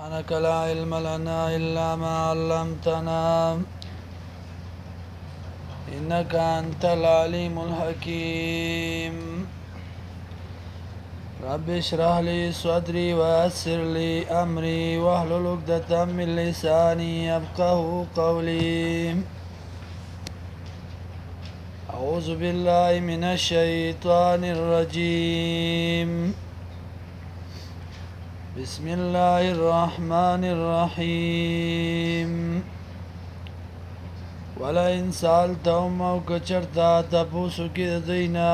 سبحانك لا علم لنا إلا ما علمتنا إنك أنت العليم الحكيم رب اشرح لي صدري ويسر لي أمري واحلل عقدة من لساني يفقه قولي أعوذ بالله من الشيطان الرجيم بسم الله الرحمن الرحيم ولئن سألتهم او کچرتا تپوسو کی دینا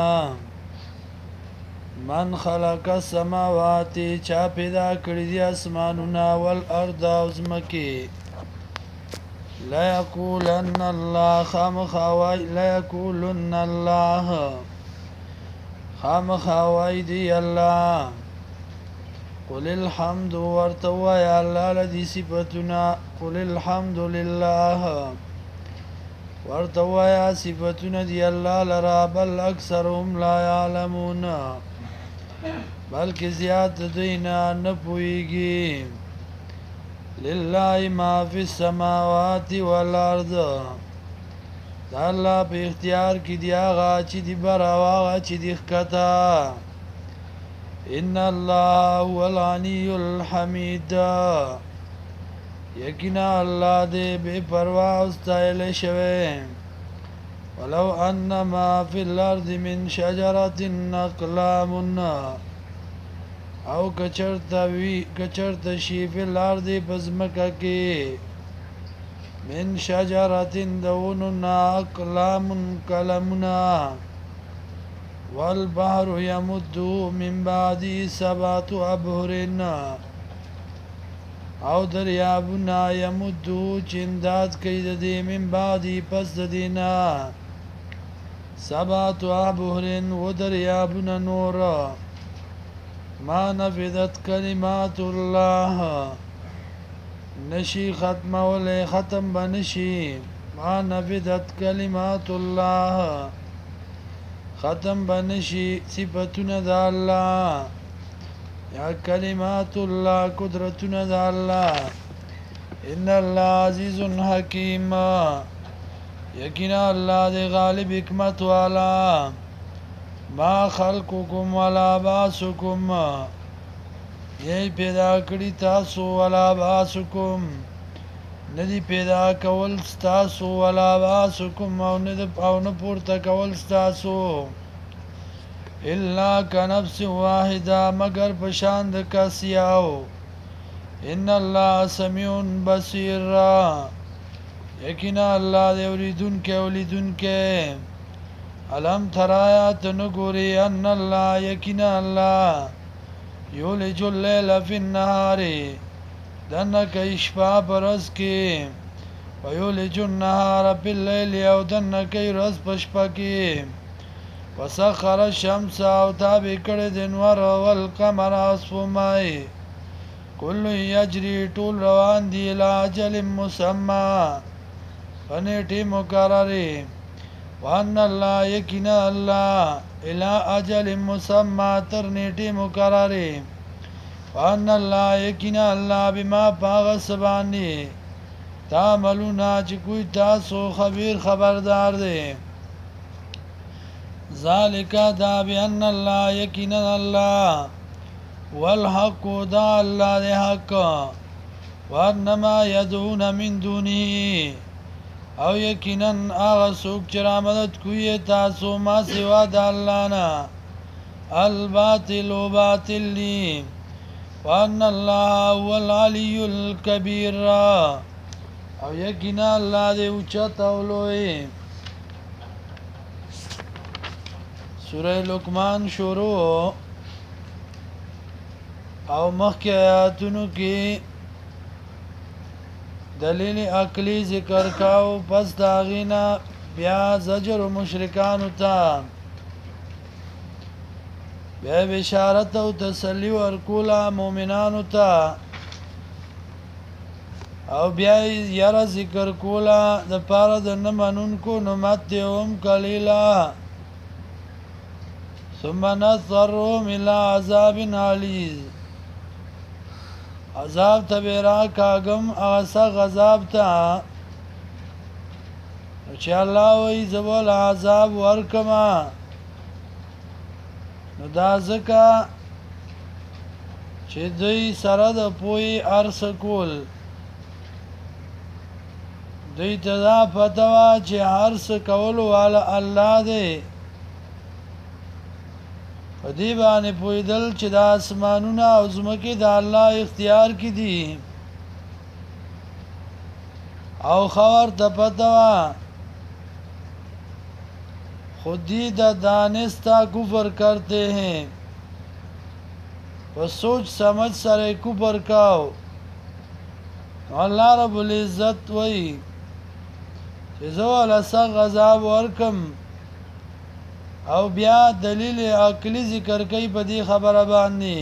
من خلق السماوات چا پیدا کړی دی اسمانونه والارض او زمکی لا یقولن الله خامخوای لا یقولن الله خامخوای دی الله قل الحمد ورتوا یا الله لدی صفتنا قل الحمد لله ورتوا یا صفتنا دی الله لرا بل اکثرهم لا يعلمون بلکې زیات دینا نه پویږي لله ما فی السماوات والارض دا الله په اختیار کې دی هغه چې دی بر او هغه چې دی ښکته ان الله هو الغنی الحمید یقینا الله دې بے پروا او ستایل شوی ولو ان ما فی الارض من شجرة اقلام او کچرت شی فی الارض بزمکه کې من شجرة دوننا اقلام کلمنا والبحر يمد من بعد 7 ابحر او دریابنا يمد چنداد کید دی من بعد پس دینا 7 ابحر و دریابنا نور ما نفذت کلمات الله نشی ختم ولی ختم بنشی ما نفذت کلمات الله ختم بنشي صفتنا ذا الله يا كلمات الله قدرتنا ذا الله إن الله عزيز حكيم يقين الله ذي غالب حكمت والا ما خلقكم ولا باسكم يي پیدا کړی تاسو ولا باسكم ندی پیدا کول ستاسو ولا باسکم او نه پورته کول ستاسو الا کنفس واحده مگر پشان د کاسیاو ان الله سمیع بصیر یقینا الله دی اولیدونکې علم ترایات نګوري ان الله یقینا الله یولج الليل فی النهار دنک اشفا برز کی ویولج النهار باللیل او دنک رز پشپا کی وسخر الشمس او تابع کړی د انوار والقمر اصفمای کل یجری ټول روان دی الى اجل مسمى فنیټی مقرری وان الله یقینا الله الى اجل مسمى تر نیټی مقرری وان الله یقینا الله بما باغ سبانی تعملون چې کوئی تاسو خبردار دی ذالک دا بان الله یقینا الله والحق دا الله دی حق وانما يدعون من دونه او یقینا هغه څوک چې را مدد کوي تاسو ما سوا د الله نه الباطل باطل وان الله هو العلي الكبير او یقینا الله دې اوچت او لوی سوره لقمان شروع او مخکې آیاتونو کې دلیل عقلی ذکر کاو پس داغینا بیا زجر مشرکانو ته بیا بشارت او تسلی ورکولا مومنانو ته او بیا یاره ذکر کولا د پاره د نه منونکو نمتهم قلیلا ثم نضطرهم الى عذاب غلیظ عذاب ته به راکاږم هغه سخت عذاب ته چې الله وایي زه به له عذاب ورکړمه نو دا ځکه چې دوی سره د پوهې هر څه کول دوی ته دا پته وه چې هر څه کولو والا الله دی په دې باندې پوهېدل چې د اسمانونه او ځمکې د الله اختیار کې دي او خبر ته پته وه خودی دا دانستا کفر کرتے ہیں و سوچ سمجھ سره کفر کاو اللہ رب العزت وی چې زو لسغ عذاب ورکم او بیا دلیل عقلی ذکر کوي په دې خبره باندې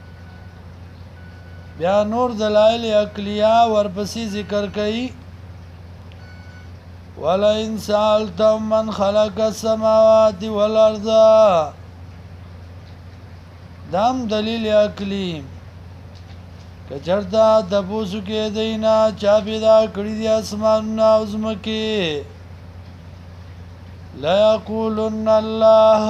بیا نور دلایل عقلیه ورپسې ذکر کوي ولئن سألتم من خلق السماوات والأرض دام دلیل عقلی کچرتا تپوسو کې دینا چا پیدا کړی دی اسمانونه او ځمکې ليقولن الله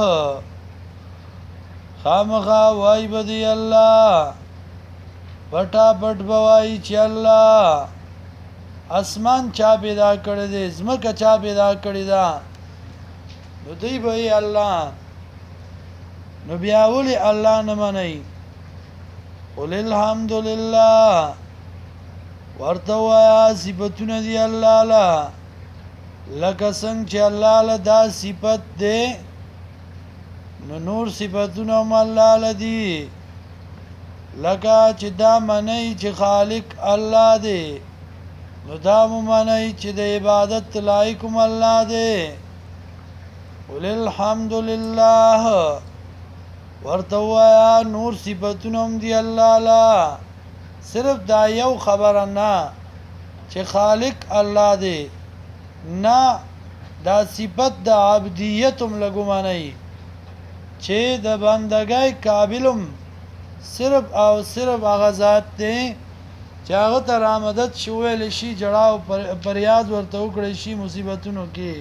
خامخا وای بدی الله پټا پټ بوای چې الله اسمان چا پیدا کړی دی ځمکه چا پیدا کړی ده نو دوی به الله نو بیا ولې الله نه منئ قل الحمد لله ورته وایه صفتونه دي الله له لکه څنګه چې الله له دا صفت دی نو نور صفتونه هم الله له دي لکه چې دا منئ چې خالق الله دی نو دا ممنئ چې د عبادت لایقم الله دی قل الحمد لله ورته وایه نور صفتونه هم دي الله له صرف دا یو خبره نه چې خالق الله دی نه دا صفت د عبدیت هم لګو منئ چې د بندګۍ قابلم صرف او صرف هغه ذات دی چې هغه ته رامدد شو ویل شي جړا او پریاد ورته وکړی شي مصیبتونو کې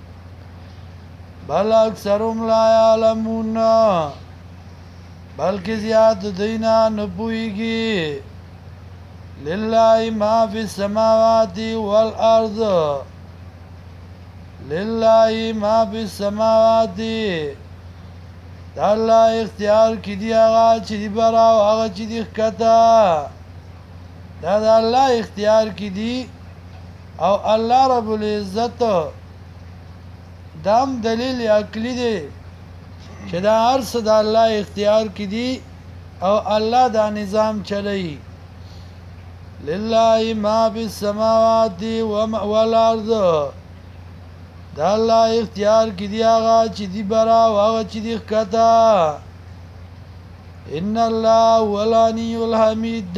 بل اکثرهم لا یعلمون بلکې زیات دینا نه پوهیږي لله ما فی السماوات والارض لله ما فی السماوات دا الله اختیار کې دی هغه چې دی برا او هغه چې دی ښکته دا د الله اختیار کې دي او الله رب العزت دام دلیل عقلی دی چې دا هر څه د الله اختیار کې دي او الله دا نظام چلی لله ما فی السماوات والارض دا الله اختیار کې دی هغه چې دی برا او هغه چې دی ښکته ان الله هو الغنی الحمید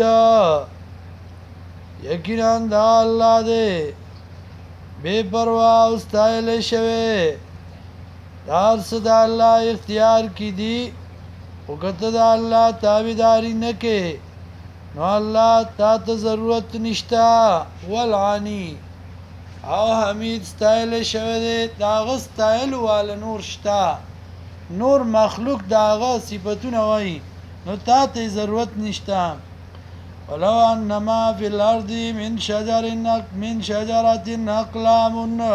یقینا دا الله دی بے پروا او ستایل شوی دا هر څه د الله اختیار کې دي خو که ته د الله تابعداري نه کې نو الله تا ته ضرورت نشته والغنی او حمید ستایل شوی دی د هغه ستایلو والا نور شته نور مخلوق د هغه صفتونه وایي نو تا ته ضرورت نشته ولو ان ما فی الارض من شجرة اقلام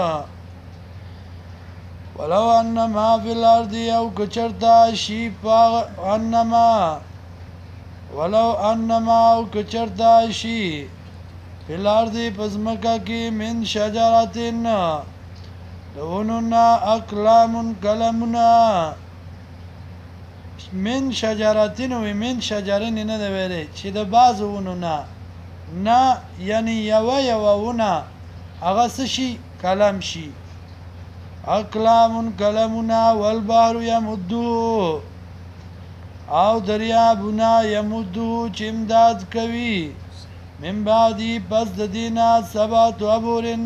ولو ان ما فی الارض او کچرتا شی انما ولو ان ما او کچرتا شی فی الارض پزمکا کی من شجرة دوننا اقلام کلمنا من شجرتین و من شجرین نه ده ویلی چې د بعضو ونو نه یعنی یو ونه هغه څه شي کلم شي اقلام کلمنا والبحر یمدو او دریابونه یمدو چې امداد کوي من بعدی پس د دینا سبات ابورن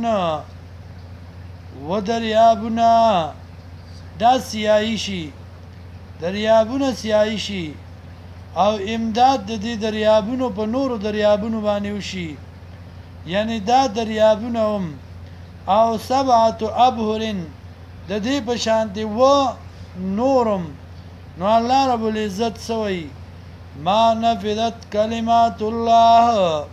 و دریابونه دا سیاهی شي دریابونه سیاهی شي او امداد د دې دریابونو په نورو دریابونو باندې وشي یعنی دا دریابونه هم او سبعه ابهر د دې په شانتي و نورم نو الله رب العزت سوی ما نفذت کلمات الله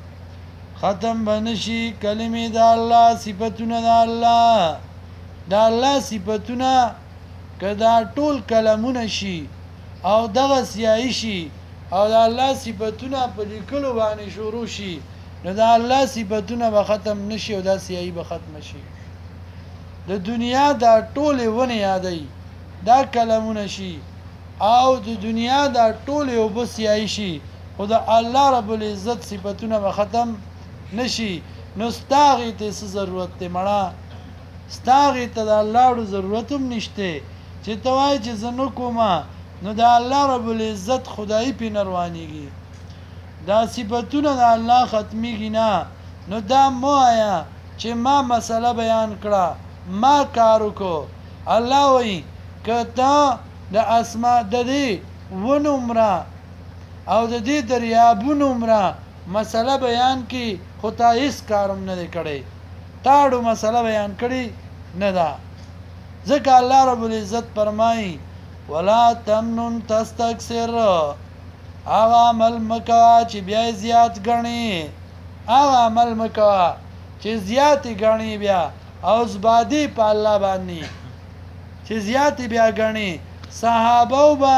ختم بنشي کلمې د الله صفاتونه د الله د الله صفاتونه کدا ټول کلمونه شي او دغه سیاهي شي او د الله صفاتونه په لیکلو باندې شروع شي نو د الله صفاتونه به ختم نشي او د سیاهي به ختم شي د دنیا دا ټول ونه یادای دا کلمونه شي او د دنیا دا ټول یو بس یای شي خو د الله رب العزت صفاتونه به ختم نشي نو ستاغی ته ضرورت ته مړه ستاغی ته د الله ضرورت هم نشته چې توای چې زنو کومه نو د الله رب العزت خدای په نروانیږي دا صفاتونه د الله ختميږي نه نو دا مو آیا چې ما مسله بیان کړه ما کارو کو الله وی کته د اسماء د دې ونمرا او د دې دریابونو عمره مسله بیان کی خو تا هیڅ کارم نه کړي تاړو مسله بیان کړي نه دا ځکه الله رب العزت فرمایي ولا تمنن تستكثر هغه عمل مکوا چې بیا زیات غني هغه عمل مکوا چې زیات غني بیا او زبادي په الله باندې چې زیات بیا غني صحابه با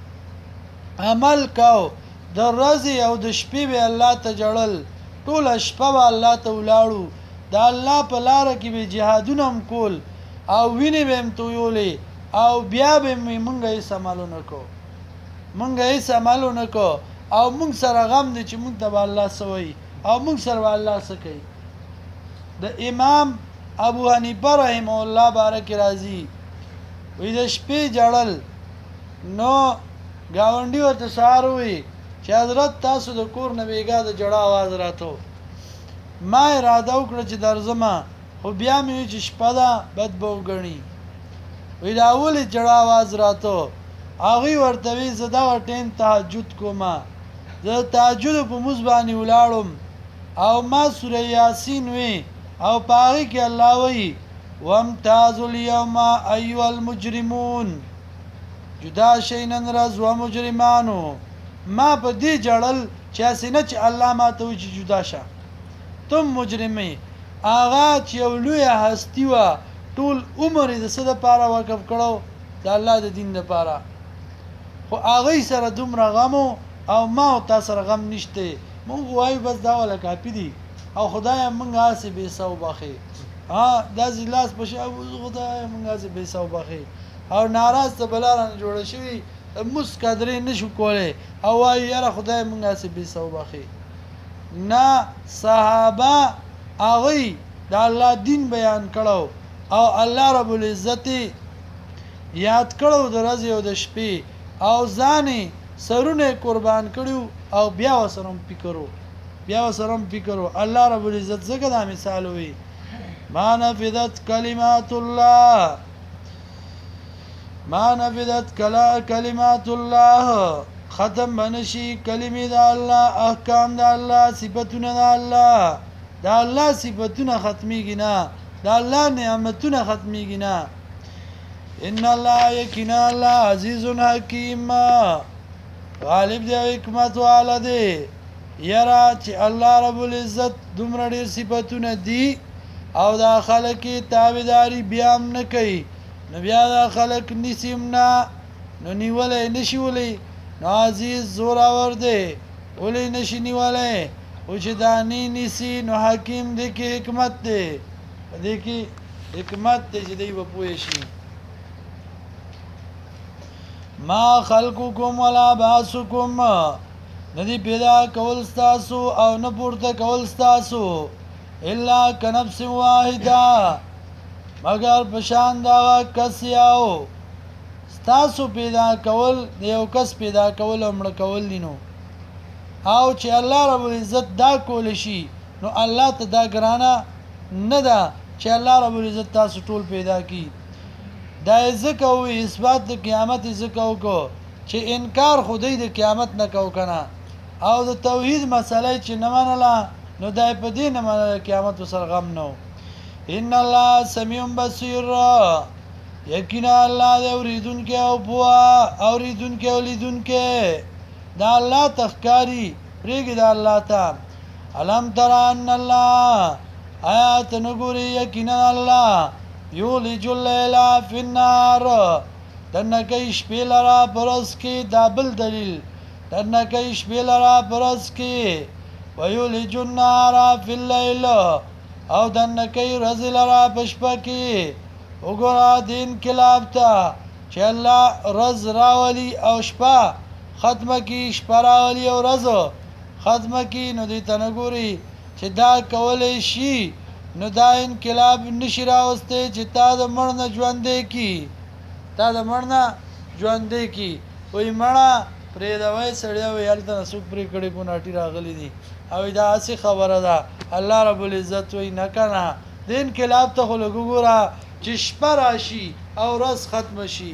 عمل کو د ورځې او د شپې به الله ته جړل ټول شپه به الله ته ولاړو د الله په لار کې به جهادونه هم کول او ویني به هم تویولې او بیا به مونږه یې سمالونه کو مونږه یې سمالونه کو او مونږ سره غم دي چې مونږ ته الله سوي او مونږ سره الله سکی د امام ابو حنیفه رحم الله بارک راضی وې د شپې جړل نو گاونډي ورته ساروي چې حضرت تاسو د کور نه بیګا د جړه आवाज راته ما اراده وکړه چې درځم خو بیا مې چې شپه ده بد به وګڼي وی دا ولې جړه आवाज راته هغه ورته وی زدا ټیم تهجد کوما زه تهجد په موږ باندې ولاړم او ما سوره یاسین وی او پاره کې الله وی وامتاز اليوم ايها المجرمون جدا شینن راز و مجرمانو ما په دې جړل چې اسنه چې الله ما ته وجه جدا شه تم مجرمي اغا چې ولوی هستی وا ټول عمر د صد لپاره وقف کړو د الله د دین لپاره خو اغه سره دومره غمو او ما او تاسو سره غم نشته مونږ وایو بس دا ولا کاپی دي او خدای مونږه سي به سوبخي ها د لاس په شاو خدای مونږه سي به سوبخي او ناراض ته بلاران جوړ شوی مس قدرې نشو کوله او وای یاره خدای مونږه سي به سوبخي نه صحابه اغه د الله دین بیان کړو او الله رب العزت یاد کړو د ورځې او د شپې او ځاني سرونه قربان کړو او بیا وسرم فکرو الله رب العزت زګه دا مثال وي ما نفذت کلمات الله ختم بنشي کلمې د الله احکام د الله صفاتونه د الله صفاتونه ختميږي نه د الله نعمتونه ختميږي نه ان الله یقینا الله عزیز حکیم غالب دی حکمت والا دی یرا چې الله رب العزت دومره ډېر صفاتونه دي او دا خلک تابعداري بیا هم نه کوي نو بیا دا خلک نسیم نه نو نیولې نشي ولې نو عزیز زوراور دی ولې نشي نیولې او چې دانی نسی نو حکیم دی کې حکمت دی دې کې حکمت دی چې دی په پوهې شي ما خلقکم ولا بعثکم ندی پیدا کول ستاسو او نه پورته کول ستاسو الا کنفس واحده مگر پشان دا کس یاو ستاسو پیدا کول دیو کس پیدا کول او مړ کول دینو او چې الله رب العزت دا کول شي نو الله ته دا ګرانه نه ده چې الله رب العزت تاسو ټول پیدا کی دا ځکه وي اثبات د قیامت ځکه وکړو چې انکار خدای د قیامت نه کو کنه او د توحید مسله چې نه منله نو دای په دې نه منله قیامت سره غم نو ان الله سمیع بصیر یقینا الله دې اوریدونکو او بوا اوریدونکو ولیدونکو دا الله تخکاری پریګ دا الله ته علم تر ان الله آیات نګوري یقینا الله یولج الليل فی النهار دنکه شپې لرا پرس کې دا بل دلیل دنکه شپې لرا پرس کې ویولج النهار فی الليل او دنکه ورځ لرا پشپه کې وګوره د انقلاب ته چې الله ورځ راولي او شپه ختمه کی شپه راولي او ورځ ختمه کی نو دې ته نګوري چې دا کولی شي نو دا انقلاب نشي راوستی چې تا د مړ نه ژوندی کی تا د مړ نه ژوندی کی وایي مړه پرېږدوئ سړی وایي هلته نه څوک پرې کړې کوناټي راغلي دي او دا هسې خبره ده الله رب العزت وایي نه که نه د انقلاب ته خو لږ وګوره چې شپه راشي او ورځ ختمه شي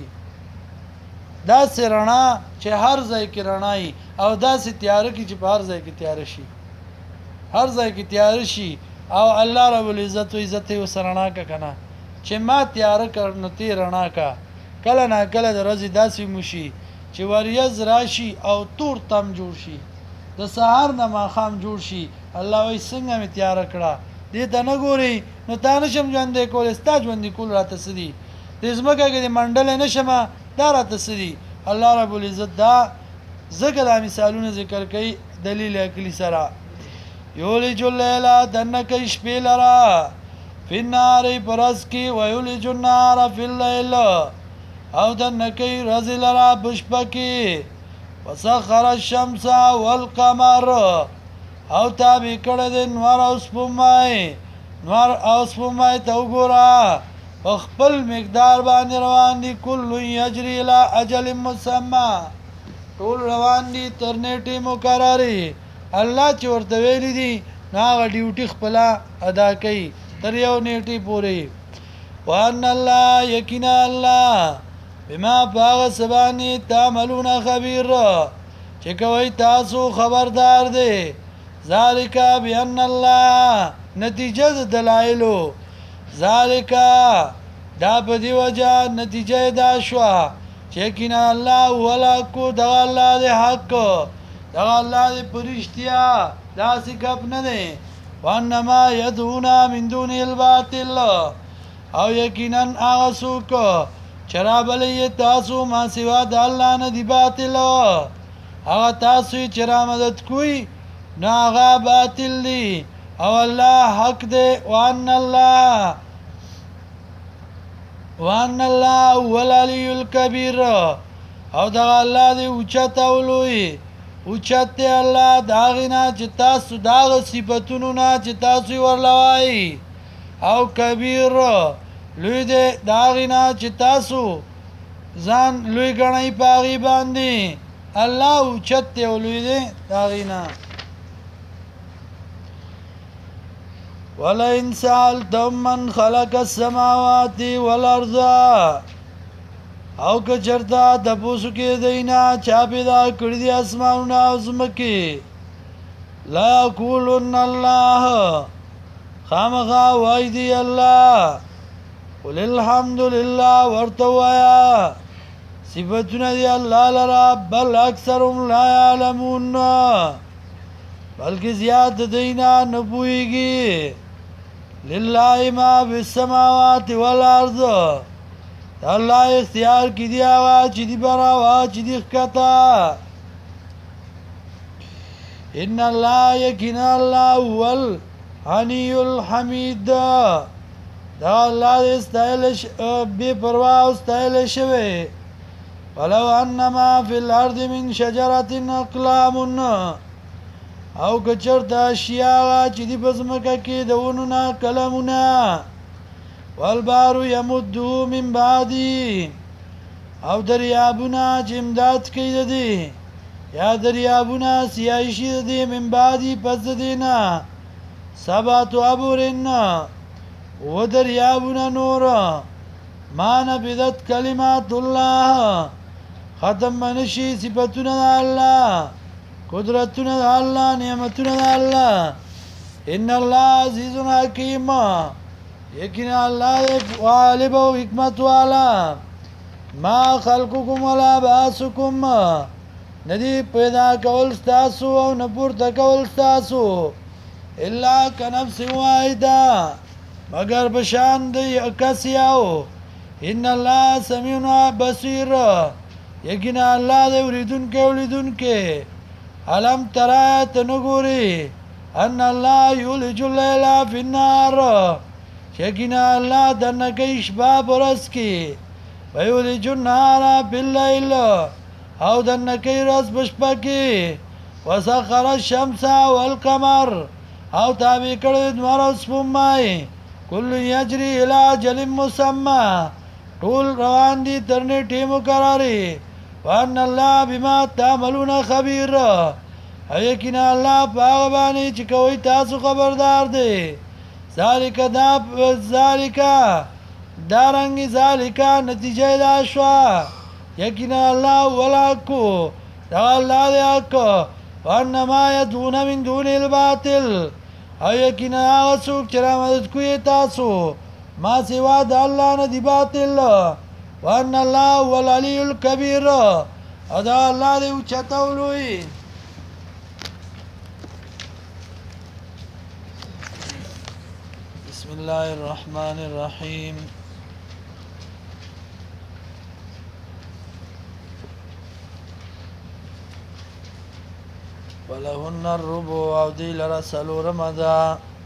داسې رڼا چې هر ځای کې رڼا وي او داسې تیاره کې چې په هر ځای کې تیاره شي هر ځای کې تیاره شي او الله رب العزت و عزت یې ورسره رڼا که که نه چې ما تیاره کړ نو تی رڼا که کله نا کله د ورځې داسې موشي چې وریځ راشي او تور تم جوړ شي د سهار نه ماښام جوړ شي الله وایي څنګه مې تیاره کړه دې ته نه ګورئ نو تا نشم ژوندی کولی ستا ژوندي کول راته څه دي دې ځمکه کې دې منډلی نه شمه دا راته څه دي الله رب العزت دا ځکه دا مثالونه ذکر کوي دلیل عقلي سره یولج اللیل دنکه شپې لره فی النهار په ورځ کې ویولج النهار فی اللیل او دنکه ورځې لره په شپه کې وسخر الشمس والقمر او تابع کړی دی نور او سپوږمۍ نور او سپوږمۍ ته وګوره په خپل مقدار باندې روان دي کل یجري الی اجل مسمى ټول روان دي تر نیټې مقررې الله چې ورته ویلي دي نو هغه ډیوټي خپله ادا کوي تر یو نیټې پورې وان الله یقینا الله بما په هغه څه باندې تعملون خبیر چې کوئ تاسو خبردار دی ذالک بان الله نتیجه د دلایلو ذالک دا په دی وجه نتیجه دا شوه چې یقینا الله هو الحق دغه الله دی حق دغه الله دی په رښتیا داسې ګپ نه دی وانما یدعون من دون الباطل او یقینا هغه څوک چې رابلئ تاسو ما سوا د الله نه دی باطل هغه تاسو چې را مدد کوئ نو هغه باطل دی او الله حق دی وان الله هو العلی الکبیر او دغه الله دی اوچت او لوی اوچت دی الله د هغې نه چې تاسو د هغه صفتونو نه چې تاسو یې ورلوئ او کبیر لوی دی د هغې نه چې تاسو ځان لوی ګڼئ په هغې باندې الله اوچت دی او لوی دی د هغې نه ولئن سألتم من خلق السماوات والارض او که چرته تپوسو کې دینا چا پیدا کړي دي اسمانونه او ځمکې لا یقولن الله خامخا وایي دی الله قل الحمد لله ورته وایه صفتونه دی الله لره بل اکثرهم لا یعلمون بلکې زیات د دینا نه پوهېږي لله ما فی السماوات والارض الله اختیار کی دی هغه چې دی بره او هغه چې دی ښکته ان الله یقینا الله هو الغنی الحمید دا الله دې ستایلی بې پروا او ستایلی شوی ولو انما فی الارض من شجرة اقلام او که چېرته اشیا هغه چې دي په ځمکه کې د ونو نه قلمونه والبحر یمده من بعدی او دریابونه چې امداد کوي د دې یا دریابونه سیاهي شي د دې من بعدی پس د دې نه سبعة ابحر و دریابونه نور ما نفدت کلمات الله ختم بنشي صفتنا دا الله قدرتنا دا الله نعمتنا دا الله ان الله عزیز حکیم یقینا الله غالب و حکمت والا ما خلقكم ولا بعثكم ندی پیدا کول ستاسو او نه پورته کول ستاسو الا کنفس واحده مگر بشان د کس یاو ان الله سمیع بصیر یقینا الله د اوریدونکو ولیدونکو علم ترى تنګوري ان الله یولج الليل فی النار یقینا الله دنه کوي شپه برس کی ویولج النهار بالليل او دنه کوي ورځ بشپه کی وسخر الشمس والقمر او تابع کړی نور او سپوږمۍ کل یجری الی اجل مسمى ټول روان دي تر نیټې مقررې وان الله بما تعملون خبیر یقینا الله په هغه باندې چې کوي تاسو خبردار دی ذالک دارنګ ذالک نتیجه دا شوه یقینا الله ولکو دا الله دی حق وانما يدعون من دون الباطل او یقینا هغه څوک چې را مدد کوي تاسو ما سوا د الله نه دی باطل وان الله هو العلی الکبیر او دا الله دی اوچته او لوی بسم الله الرحمن الرحیم ولهن الربع او دی لرا سلورم دا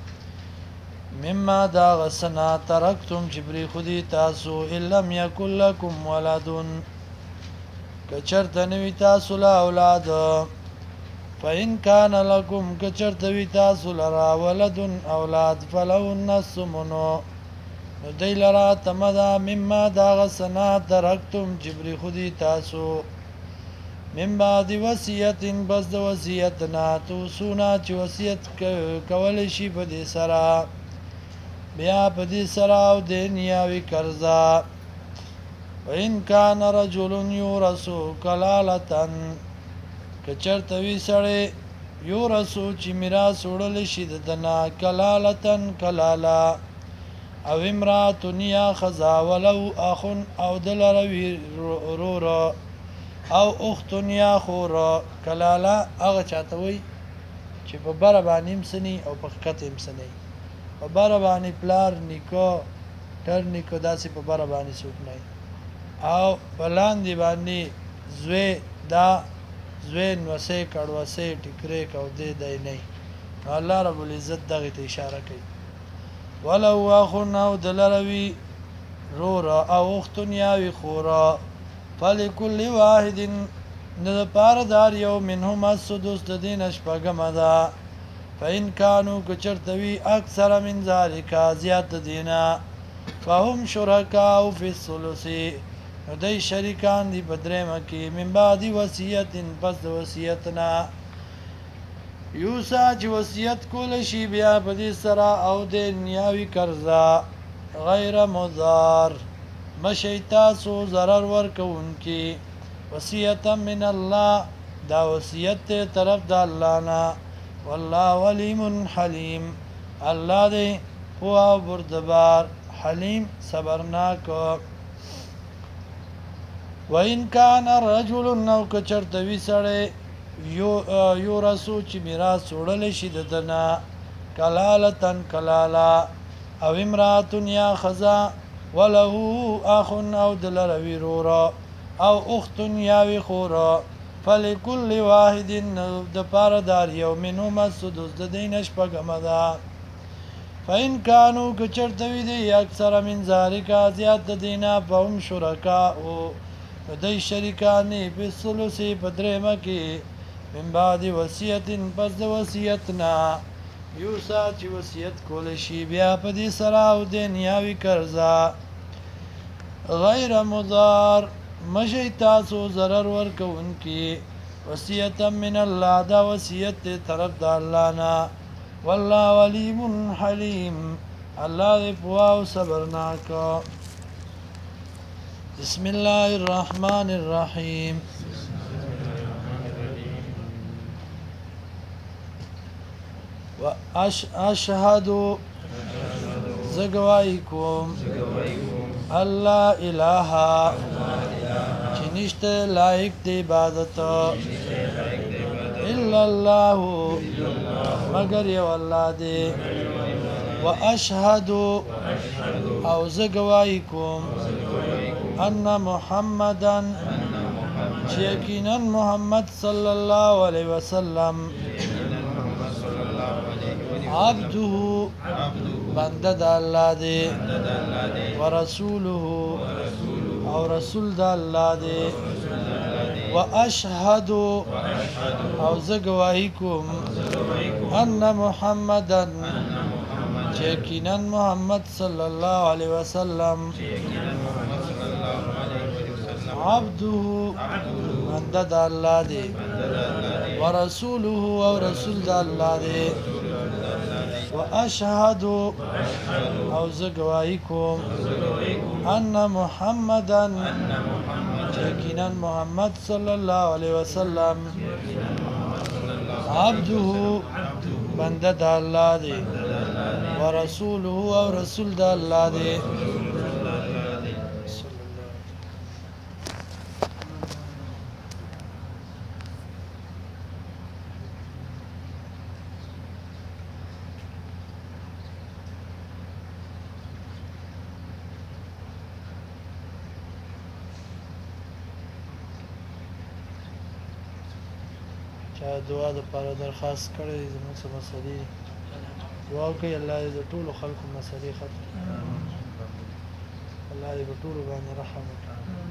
مما دا غسنا ترکتم چبری خودی تاسو لم یکن لکم ولدن کچرت نوی تاسو لا اولاد فإن كان لكم کچرت وی تاسو لرا ولدن اولاد فلهن الثمن دی لرا تمدا مما دا غسنا ترکتم چبری خودی تاسو من بعد وصیت بس د وصیت نه توصونا چې وصیت کول شي په دې سره بیا په دې سره او د نیاوي قرضا وان کان رجل یورث کلالة کچرته وی سړی یورث چې میراث وړل شي دنا کلالة کلالا او امرات یا خزا ولو اخ او دلروی رورا او اختن یا خور کلاله هغه چاته وي چې په بره باندې مسني او په خکته مسني په بره باندې پلار نیکو تر نیکو داسې په بره باندې څوک نه او بلاندې باندې زوی دا زوی نوسه کړوسه ټیکرې کو دې دی نه الله رب العزت دغه ته اشاره کوي ولو اخن او دلروي رور او اختن یا وی خورا فلکل واحد نه پاردار یو منهم السدس د دین شپږم ده فإن كانوا کچرتوی اکثر من ذلك زیات دینا فهم شرکاء فی الثلث نو دی شریکان دی بدریم کی من بعد وصیت پس د وصیتنا یوسا چې وصیت کول شي بیا په دې سره او د نیاوی قرضا غیر مضار مشی تاسو ضرر ورکونکی وصیتا من الله دا وصیت طرف دا اللہ نا والله علیم حلیم الله دی هو بردبار حلیم صبرناک وَإِن كَانَ رَجُلٌ نَوْ کچرتوی سړی یورثو چې میراث وړل شي ددنه کلالتن کلالا او امراتن یا خزا وله اخ او دلروی رورا او اخت یا وی خورا فلکل واحد د پاردار یو منهم السدس د دین شپږم ده فإن كانوا کچرتوی دی اکثر من ذالک زیات د دینا فهم شرکاء دی شریکانی په ثلثی په درېمه کې من بعد وصیت پس د وصیتنا یوسا چې وصیت کول شي بیا په دې سره او د نیاوی قرضا غیر مضار مشی تاسو ضرر ورکونکی وصیتا من الله دا وصیت طرف د الله نه والله علیم حلیم الله دې پوه او صبرناک بسم الله الرحمن الرحيم وأشهد زگوائیکم اللہ الہ چنشت لائق دی عبادت الا اللہ مگر یو اللہ دی واشہد او زگوائیکم ان محمدن یقینا محمد صلی اللہ علیہ وسلم عبده بنده د الله دی ورسوله او رسول د الله دی واشهد او زه گواهی کوم ان محمدن یقینا محمد صلی الله علیه وسلم عبده بنده د الله دی ورسوله او رسول د الله دی واشهد او زگواهی کوم ان محمدا یقینا محمد صلی الله علیه وسلم عبده بنده د الله دی ورسوله او رسول د الله دی چا دعا د پاره درخواست کړی زموږ څه مسلې دعا کوي الله دې د ټولو خلکو مسلې ختم الله دې په ټولو باندې رحم وکړي